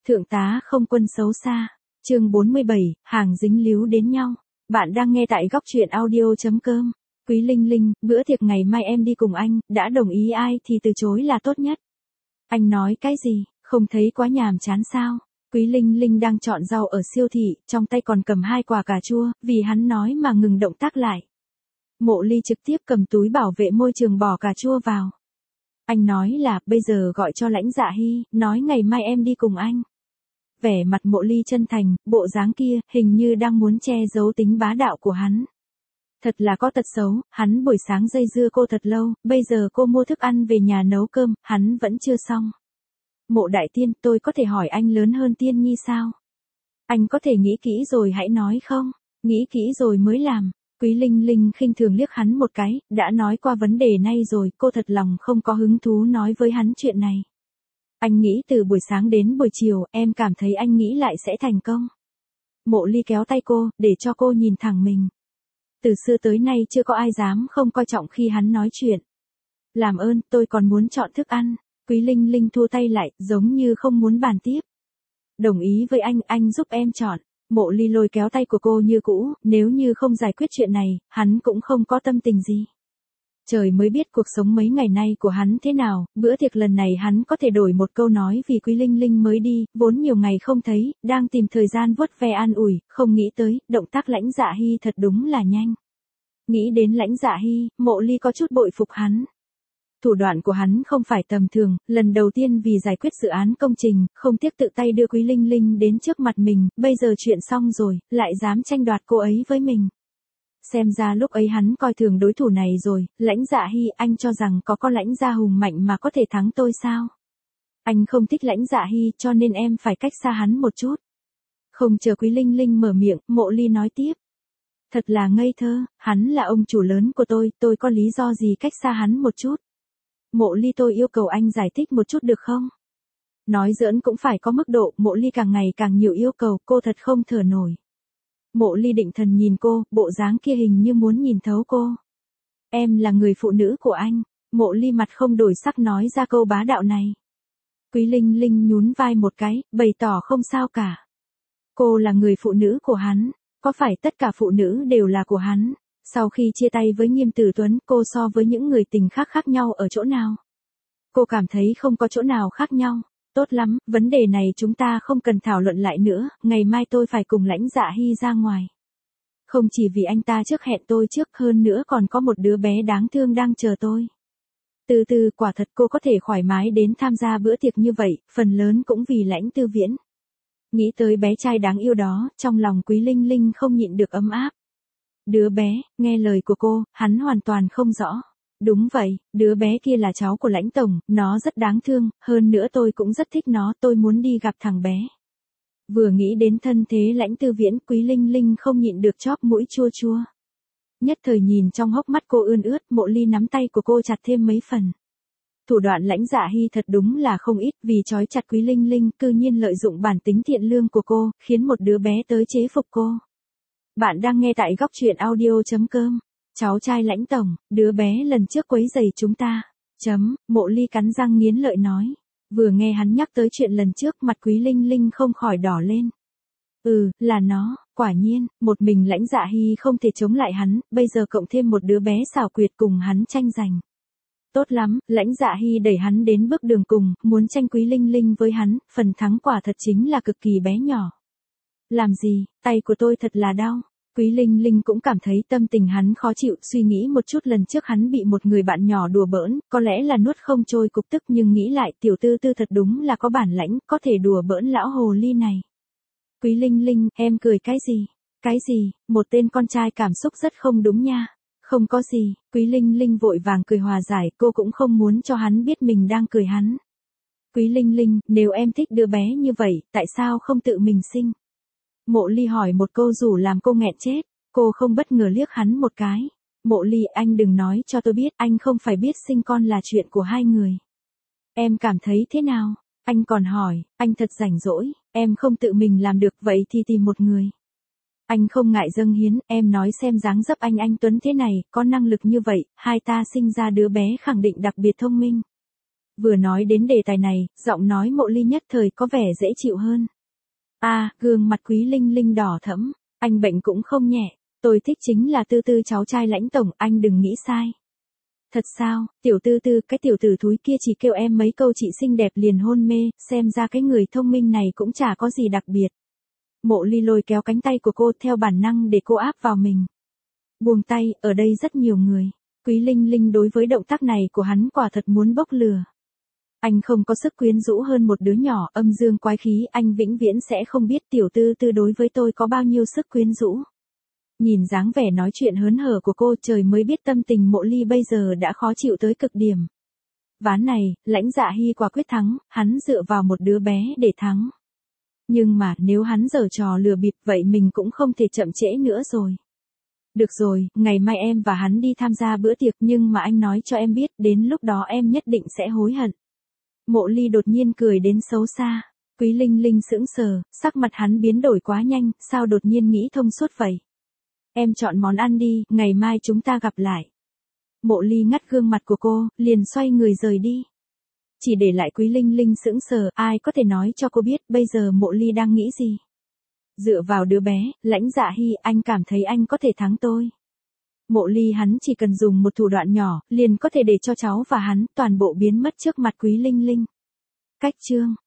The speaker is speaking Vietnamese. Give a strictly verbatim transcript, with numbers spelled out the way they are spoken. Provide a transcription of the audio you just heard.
Thượng tá không quân xấu xa. Chương bốn mươi bảy, hàng dính líu đến nhau. Bạn đang nghe tại góc truyện audio chấm com. Quý Linh Linh, bữa tiệc ngày mai em đi cùng anh, đã đồng ý ai thì từ chối là tốt nhất. Anh nói cái gì, không thấy quá nhàm chán sao? Quý Linh Linh đang chọn rau ở siêu thị, trong tay còn cầm hai quả cà chua, vì hắn nói mà ngừng động tác lại. Mộ Ly trực tiếp cầm túi bảo vệ môi trường bỏ cà chua vào. Anh nói là, bây giờ gọi cho Lãnh Dạ Hy, nói ngày mai em đi cùng anh. Vẻ mặt Mộ Ly chân thành, bộ dáng kia, hình như đang muốn che giấu tính bá đạo của hắn. Thật là có tật xấu, hắn buổi sáng dây dưa cô thật lâu, bây giờ cô mua thức ăn về nhà nấu cơm, hắn vẫn chưa xong. Mộ Đại Tiên, tôi có thể hỏi anh lớn hơn Tiên Nhi sao? Anh có thể nghĩ kỹ rồi hãy nói không? Nghĩ kỹ rồi mới làm. Quý Linh Linh khinh thường liếc hắn một cái, đã nói qua vấn đề này rồi, cô thật lòng không có hứng thú nói với hắn chuyện này. Anh nghĩ từ buổi sáng đến buổi chiều, em cảm thấy anh nghĩ lại sẽ thành công. Mộ Ly kéo tay cô, để cho cô nhìn thẳng mình. Từ xưa tới nay chưa có ai dám không coi trọng khi hắn nói chuyện. Làm ơn, tôi còn muốn chọn thức ăn. Quý Linh Linh thua tay lại, giống như không muốn bàn tiếp. Đồng ý với anh, anh giúp em chọn. Mộ Ly lôi kéo tay của cô như cũ, nếu như không giải quyết chuyện này, hắn cũng không có tâm tình gì. Trời mới biết cuộc sống mấy ngày nay của hắn thế nào, bữa tiệc lần này hắn có thể đổi một câu nói vì Quý Linh Linh mới đi, vốn nhiều ngày không thấy, đang tìm thời gian vuốt ve an ủi, không nghĩ tới, động tác Lãnh Dạ Hy thật đúng là nhanh. Nghĩ đến Lãnh Dạ Hy, Mộ Ly có chút bội phục hắn. Thủ đoạn của hắn không phải tầm thường, lần đầu tiên vì giải quyết dự án công trình, không tiếc tự tay đưa Quý Linh Linh đến trước mặt mình, bây giờ chuyện xong rồi, lại dám tranh đoạt cô ấy với mình. Xem ra lúc ấy hắn coi thường đối thủ này rồi, Lãnh Dạ Hy, anh cho rằng có con Lãnh gia hùng mạnh mà có thể thắng tôi sao? Anh không thích Lãnh Dạ Hy cho nên em phải cách xa hắn một chút. Không chờ Quý Linh Linh mở miệng, Mộ Ly nói tiếp. Thật là ngây thơ, hắn là ông chủ lớn của tôi, tôi có lý do gì cách xa hắn một chút? Mộ Ly, tôi yêu cầu anh giải thích một chút được không? Nói giỡn cũng phải có mức độ, Mộ Ly càng ngày càng nhiều yêu cầu, cô thật không thở nổi. Mộ Ly định thần nhìn cô, bộ dáng kia hình như muốn nhìn thấu cô. Em là người phụ nữ của anh. Mộ Ly mặt không đổi sắc nói ra câu bá đạo này. Quý Linh Linh nhún vai một cái, bày tỏ không sao cả. Cô là người phụ nữ của hắn, có phải tất cả phụ nữ đều là của hắn? Sau khi chia tay với Nghiêm Tử Tuấn, cô so với những người tình khác khác nhau ở chỗ nào? Cô cảm thấy không có chỗ nào khác nhau. Tốt lắm, vấn đề này chúng ta không cần thảo luận lại nữa, ngày mai tôi phải cùng Lãnh Dạ Hy ra ngoài. Không chỉ vì anh ta trước hẹn tôi trước, hơn nữa còn có một đứa bé đáng thương đang chờ tôi. Từ từ, quả thật cô có thể thoải mái đến tham gia bữa tiệc như vậy, phần lớn cũng vì Lãnh Tư Viễn. Nghĩ tới bé trai đáng yêu đó, trong lòng Quý Linh Linh không nhịn được ấm áp. Đứa bé, nghe lời của cô, hắn hoàn toàn không rõ. Đúng vậy, đứa bé kia là cháu của Lãnh tổng, nó rất đáng thương, hơn nữa tôi cũng rất thích nó, tôi muốn đi gặp thằng bé. Vừa nghĩ đến thân thế Lãnh Tư Viễn, Quý Linh Linh không nhịn được chóp mũi chua chua. Nhất thời nhìn trong hốc mắt cô ươn ướt, Mộ Ly nắm tay của cô chặt thêm mấy phần. Thủ đoạn Lãnh Dạ Hy thật đúng là không ít, vì trói chặt Quý Linh Linh, cư nhiên lợi dụng bản tính thiện lương của cô, khiến một đứa bé tới chế phục cô. Bạn đang nghe tại góc truyện audio chấm com. Cháu trai Lãnh tổng, đứa bé lần trước quấy rầy chúng ta. Chấm, Mộ Ly cắn răng nghiến lợi nói. Vừa nghe hắn nhắc tới chuyện lần trước, mặt Quý Linh Linh không khỏi đỏ lên. Ừ, là nó, quả nhiên, một mình Lãnh Dạ Hy không thể chống lại hắn, bây giờ cộng thêm một đứa bé xảo quyệt cùng hắn tranh giành. Tốt lắm, Lãnh Dạ Hy đẩy hắn đến bước đường cùng, muốn tranh Quý Linh Linh với hắn, phần thắng quả thật chính là cực kỳ bé nhỏ. Làm gì, tay của tôi thật là đau. Quý Linh Linh cũng cảm thấy tâm tình hắn khó chịu, suy nghĩ một chút lần trước hắn bị một người bạn nhỏ đùa bỡn, có lẽ là nuốt không trôi cục tức, nhưng nghĩ lại tiểu tư tư thật đúng là có bản lãnh, có thể đùa bỡn lão hồ ly này. Quý Linh Linh, em cười cái gì? Cái gì, một tên con trai cảm xúc rất không đúng nha. Không có gì, Quý Linh Linh vội vàng cười hòa giải, cô cũng không muốn cho hắn biết mình đang cười hắn. Quý Linh Linh, nếu em thích đứa bé như vậy, tại sao không tự mình sinh? Mộ Ly hỏi một câu dù làm cô nghẹn chết, cô không bất ngờ liếc hắn một cái. Mộ Ly, anh đừng nói cho tôi biết, anh không phải biết sinh con là chuyện của hai người. Em cảm thấy thế nào? Anh còn hỏi, anh thật rảnh rỗi, em không tự mình làm được vậy thì tìm một người. Anh không ngại dâng hiến, em nói xem dáng dấp anh anh Tuấn thế này, có năng lực như vậy, hai ta sinh ra đứa bé khẳng định đặc biệt thông minh. Vừa nói đến đề tài này, giọng nói Mộ Ly nhất thời có vẻ dễ chịu hơn. À, gương mặt Quý Linh Linh đỏ thẫm, anh bệnh cũng không nhẹ, tôi thích chính là Tư Tư cháu trai Lãnh tổng, anh đừng nghĩ sai. Thật sao, tiểu Tư Tư, cái tiểu tử thúi kia chỉ kêu em mấy câu chị xinh đẹp liền hôn mê, xem ra cái người thông minh này cũng chả có gì đặc biệt. Mộ Ly lôi kéo cánh tay của cô theo bản năng để cô áp vào mình. Buông tay, ở đây rất nhiều người. Quý Linh Linh đối với động tác này của hắn quả thật muốn bốc lửa. Anh không có sức quyến rũ hơn một đứa nhỏ, âm dương quái khí, anh vĩnh viễn sẽ không biết tiểu Tư Tư đối với tôi có bao nhiêu sức quyến rũ. Nhìn dáng vẻ nói chuyện hớn hở của cô, trời mới biết tâm tình Mộ Ly bây giờ đã khó chịu tới cực điểm. Ván này, Lãnh Dạ Hy quả quyết thắng, hắn dựa vào một đứa bé để thắng. Nhưng mà, nếu hắn giở trò lừa bịp vậy mình cũng không thể chậm trễ nữa rồi. Được rồi, ngày mai em và hắn đi tham gia bữa tiệc, nhưng mà anh nói cho em biết, đến lúc đó em nhất định sẽ hối hận. Mộ Ly đột nhiên cười đến xấu xa. Quý Linh Linh sững sờ, sắc mặt hắn biến đổi quá nhanh, sao đột nhiên nghĩ thông suốt vậy? Em chọn món ăn đi, ngày mai chúng ta gặp lại. Mộ Ly ngắt gương mặt của cô, liền xoay người rời đi. Chỉ để lại Quý Linh Linh sững sờ, ai có thể nói cho cô biết bây giờ Mộ Ly đang nghĩ gì? Dựa vào đứa bé, Lãnh Dạ Hy, anh cảm thấy anh có thể thắng tôi. Mộ Ly hắn chỉ cần dùng một thủ đoạn nhỏ, liền có thể để cho cháu và hắn toàn bộ biến mất trước mặt Quý Linh Linh. Cách chương